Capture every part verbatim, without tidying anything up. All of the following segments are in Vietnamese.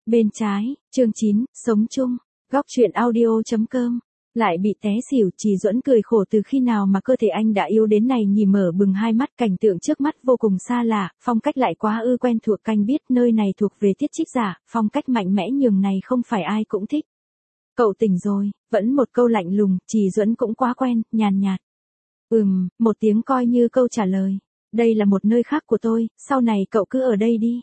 Bên trái, chương chín, sống chung, góc truyện audio.com. Lại bị té xỉu, Trì Duẫn cười khổ từ khi nào mà cơ thể anh đã yếu đến này nhỉ, mở bừng hai mắt, cảnh tượng trước mắt vô cùng xa lạ, phong cách lại quá ư quen thuộc, anh biết nơi này thuộc về Tiết Trích Giả, phong cách mạnh mẽ nhường này không phải ai cũng thích. Cậu tỉnh rồi, vẫn một câu lạnh lùng, Trì Duẫn cũng quá quen, nhàn nhạt. Ừm, một tiếng coi như câu trả lời. Đây là một nơi khác của tôi, sau này cậu cứ ở đây đi.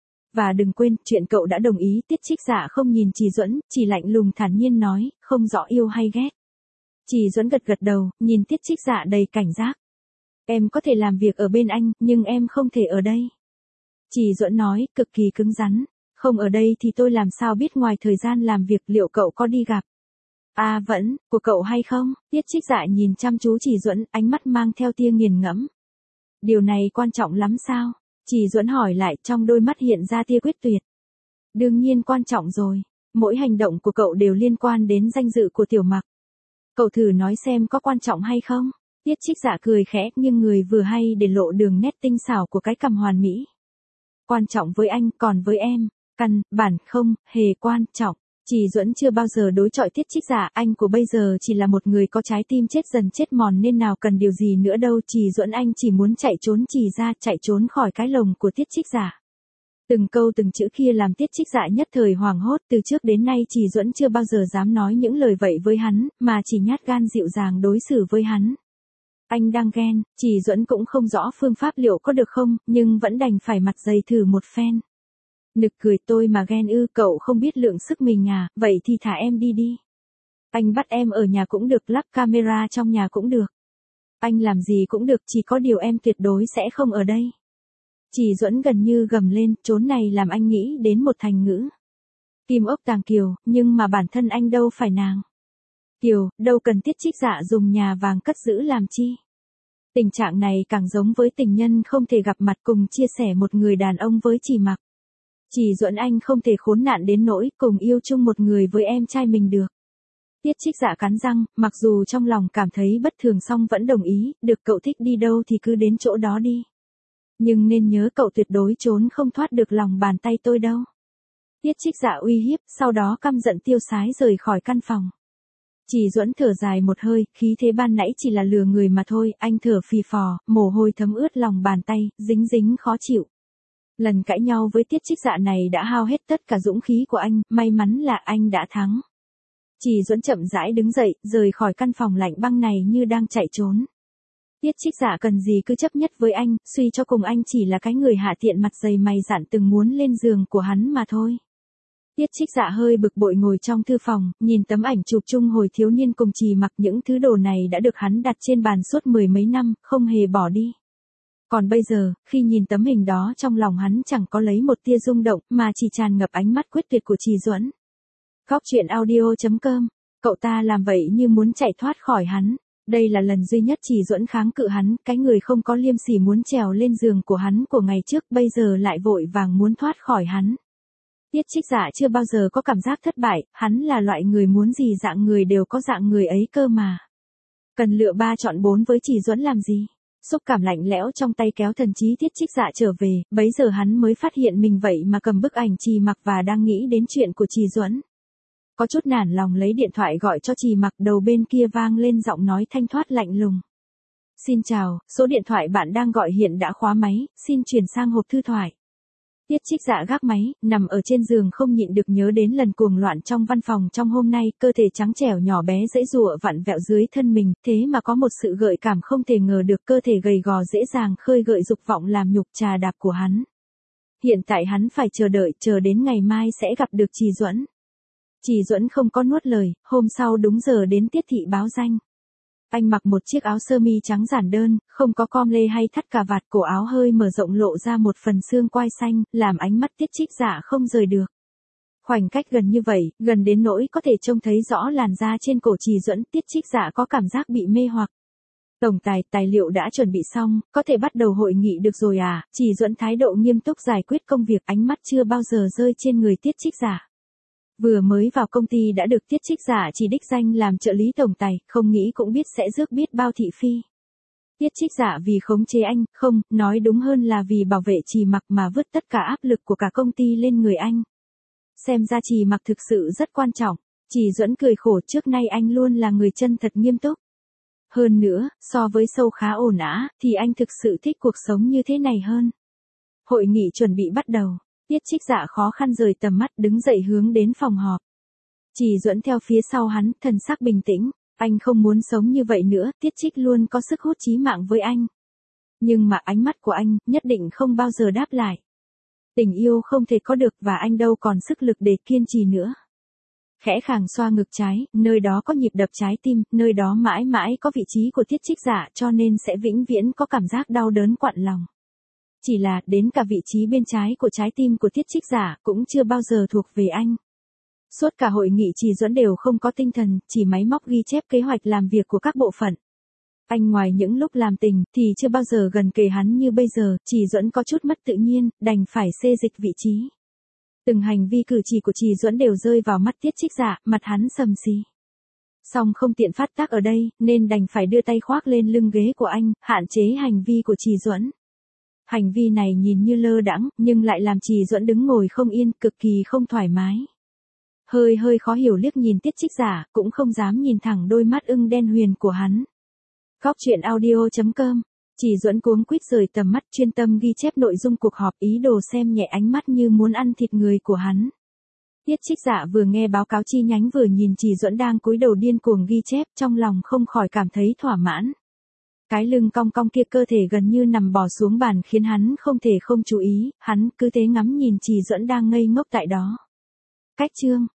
Và đừng quên, chuyện cậu đã đồng ý. Tiết Trích Giả không nhìn Trì Duẫn, chỉ lạnh lùng thản nhiên nói, không rõ yêu hay ghét. Trì Duẫn gật gật đầu, nhìn Tiết Trích Giả đầy cảnh giác. Em có thể làm việc ở bên anh, nhưng em không thể ở đây. Trì Duẫn nói, cực kỳ cứng rắn. Không ở đây thì tôi làm sao biết ngoài thời gian làm việc liệu cậu có đi gặp. À vẫn, của cậu hay không? Tiết Trích Giả nhìn chăm chú Trì Duẫn, ánh mắt mang theo tia nghiền ngẫm. Điều này quan trọng lắm sao? Trì Duẫn hỏi lại, trong đôi mắt hiện ra tia quyết tuyệt. Đương nhiên quan trọng rồi, mỗi hành động của cậu đều liên quan đến danh dự của Tiểu Mặc. Cậu thử nói xem có quan trọng hay không? Tiết Trích Giả cười khẽ, nhưng người vừa hay để lộ đường nét tinh xảo của cái cằm hoàn mỹ. Quan trọng với anh, còn với em, căn bản không hề quan trọng. Trì Duẫn chưa bao giờ đối chọi Tiết Trích Giả, anh của bây giờ chỉ là một người có trái tim chết dần chết mòn nên nào cần điều gì nữa đâu. Trì Duẫn anh chỉ muốn chạy trốn Trì ra, chạy trốn khỏi cái lồng của Tiết Trích Giả. Từng câu từng chữ kia làm Tiết Trích Giả nhất thời hoảng hốt, từ trước đến nay Trì Duẫn chưa bao giờ dám nói những lời vậy với hắn, mà chỉ nhát gan dịu dàng đối xử với hắn. Anh đang ghen, Trì Duẫn cũng không rõ phương pháp liệu có được không, nhưng vẫn đành phải mặt dày thử một phen. Nực cười, tôi mà ghen ư, cậu không biết lượng sức mình à, vậy thì thả em đi đi. Anh bắt em ở nhà cũng được, lắp camera trong nhà cũng được. Anh làm gì cũng được, chỉ có điều em tuyệt đối sẽ không ở đây. Trì Duẫn gần như gầm lên, trốn này làm anh nghĩ đến một thành ngữ. Kim ốc tàng kiều, nhưng mà bản thân anh đâu phải nàng. Kiều, đâu cần Tiết Trích Giả dùng nhà vàng cất giữ làm chi. Tình trạng này càng giống với tình nhân không thể gặp mặt cùng chia sẻ một người đàn ông với Trì Mặc. Trì Duẫn anh không thể khốn nạn đến nỗi cùng yêu chung một người với em trai mình được. Tiết Trích Giả cắn răng, mặc dù trong lòng cảm thấy bất thường song vẫn đồng ý, được cậu thích đi đâu thì cứ đến chỗ đó đi. Nhưng nên nhớ cậu tuyệt đối trốn không thoát được lòng bàn tay tôi đâu. Tiết Trích Giả uy hiếp, sau đó căm giận tiêu sái rời khỏi căn phòng. Trì Duẫn thở dài một hơi, khí thế ban nãy chỉ là lừa người mà thôi, anh thở phì phò, mồ hôi thấm ướt lòng bàn tay, dính dính khó chịu. Lần cãi nhau với Tiết Trích Giả này đã hao hết tất cả dũng khí của anh, may mắn là anh đã thắng. Trì Duẫn chậm rãi đứng dậy, rời khỏi căn phòng lạnh băng này như đang chạy trốn. Tiết Trích Giả cần gì cứ chấp nhất với anh, suy cho cùng anh chỉ là cái người hạ tiện mặt dày mày dạn từng muốn lên giường của hắn mà thôi. Tiết Trích Giả hơi bực bội ngồi trong thư phòng, nhìn tấm ảnh chụp chung hồi thiếu niên cùng Trì Mặc, những thứ đồ này đã được hắn đặt trên bàn suốt mười mấy năm, không hề bỏ đi. Còn bây giờ, khi nhìn tấm hình đó trong lòng hắn chẳng có lấy một tia rung động, mà chỉ tràn ngập ánh mắt quyết tuyệt của Trì Duẫn. Góc truyện audio.com, cậu ta làm vậy như muốn chạy thoát khỏi hắn. Đây là lần duy nhất Trì Duẫn kháng cự hắn, cái người không có liêm sỉ muốn trèo lên giường của hắn của ngày trước bây giờ lại vội vàng muốn thoát khỏi hắn. Tiết Trích Giả chưa bao giờ có cảm giác thất bại, hắn là loại người muốn gì dạng người đều có dạng người ấy cơ mà. Cần lựa ba chọn bốn với Trì Duẫn làm gì? Xúc cảm lạnh lẽo trong tay kéo thần trí Tiết Trích Giả trở về, bấy giờ hắn mới phát hiện mình vậy mà cầm bức ảnh Trì Mặc và đang nghĩ đến chuyện của Trì Duẫn. Có chút nản lòng lấy điện thoại gọi cho Trì Mặc, đầu bên kia vang lên giọng nói thanh thoát lạnh lùng. Xin chào, số điện thoại bạn đang gọi hiện đã khóa máy, xin chuyển sang hộp thư thoại. Tiết Trích Giả gác máy, nằm ở trên giường không nhịn được nhớ đến lần cuồng loạn trong văn phòng trong hôm nay, cơ thể trắng trẻo nhỏ bé dễ dụa vặn vẹo dưới thân mình, thế mà có một sự gợi cảm không thể ngờ được, cơ thể gầy gò dễ dàng khơi gợi dục vọng làm nhục trà đạp của hắn. Hiện tại hắn phải chờ đợi, chờ đến ngày mai sẽ gặp được Trì Duẫn. Trì Duẫn không có nuốt lời, hôm sau đúng giờ đến Tiết thị báo danh. Anh mặc một chiếc áo sơ mi trắng giản đơn, không có com lê hay thắt cà vạt, cổ áo hơi mở rộng lộ ra một phần xương quai xanh, làm ánh mắt Tiết Trích Giả không rời được. Khoảnh cách gần như vậy, gần đến nỗi có thể trông thấy rõ làn da trên cổ Trì Duẫn, Tiết Trích Giả có cảm giác bị mê hoặc. Tổng tài, tài liệu đã chuẩn bị xong, có thể bắt đầu hội nghị được rồi à? Trì Duẫn thái độ nghiêm túc giải quyết công việc, ánh mắt chưa bao giờ rơi trên người Tiết Trích Giả. Vừa mới vào công ty đã được Tiết Trích Giả chỉ đích danh làm trợ lý tổng tài, không nghĩ cũng biết sẽ rước biết bao thị phi. Tiết Trích Giả vì khống chế anh, không, nói đúng hơn là vì bảo vệ Trì Mặc mà vứt tất cả áp lực của cả công ty lên người anh. Xem ra Trì Mặc thực sự rất quan trọng. Trì Duẫn cười khổ, trước nay anh luôn là người chân thật nghiêm túc. Hơn nữa, so với Sâu khá ổn ả, thì anh thực sự thích cuộc sống như thế này hơn. Hội nghị chuẩn bị bắt đầu. Tiết Trích Dạ khó khăn rời tầm mắt, đứng dậy hướng đến phòng họp. Trì Duẫn theo phía sau hắn, thần sắc bình tĩnh. Anh không muốn sống như vậy nữa, Tiết Trích luôn có sức hút chí mạng với anh. Nhưng mà ánh mắt của anh, nhất định không bao giờ đáp lại. Tình yêu không thể có được và anh đâu còn sức lực để kiên trì nữa. Khẽ khàng xoa ngực trái, nơi đó có nhịp đập trái tim, nơi đó mãi mãi có vị trí của Tiết Trích Dạ, cho nên sẽ vĩnh viễn có cảm giác đau đớn quặn lòng. Chỉ là, đến cả vị trí bên trái của trái tim của Tiết Trích Dạ cũng chưa bao giờ thuộc về anh. Suốt cả hội nghị Trì Duẫn đều không có tinh thần, chỉ máy móc ghi chép kế hoạch làm việc của các bộ phận. Anh ngoài những lúc làm tình, thì chưa bao giờ gần kề hắn như bây giờ, Trì Duẫn có chút mất tự nhiên, đành phải xê dịch vị trí. Từng hành vi cử chỉ của Trì Duẫn đều rơi vào mắt Tiết Trích Dạ, mặt hắn sầm xì. Song không tiện phát tác ở đây, nên đành phải đưa tay khoác lên lưng ghế của anh, hạn chế hành vi của Trì Duẫn. Hành vi này nhìn như lơ đãng, nhưng lại làm Trì Duẫn đứng ngồi không yên, cực kỳ không thoải mái. Hơi hơi khó hiểu liếc nhìn Tiết Trích Dạ, cũng không dám nhìn thẳng đôi mắt ưng đen huyền của hắn. Góc truyện audio chấm com. Trì Duẫn cuống quýt rời tầm mắt, chuyên tâm ghi chép nội dung cuộc họp, ý đồ xem nhẹ ánh mắt như muốn ăn thịt người của hắn. Tiết Trích Dạ vừa nghe báo cáo chi nhánh vừa nhìn Trì Duẫn đang cúi đầu điên cuồng ghi chép, trong lòng không khỏi cảm thấy thỏa mãn. Cái lưng cong cong kia, cơ thể gần như nằm bò xuống bàn khiến hắn không thể không chú ý, hắn cứ thế ngắm nhìn Trì Duẫn đang ngây ngốc tại đó. Cách chương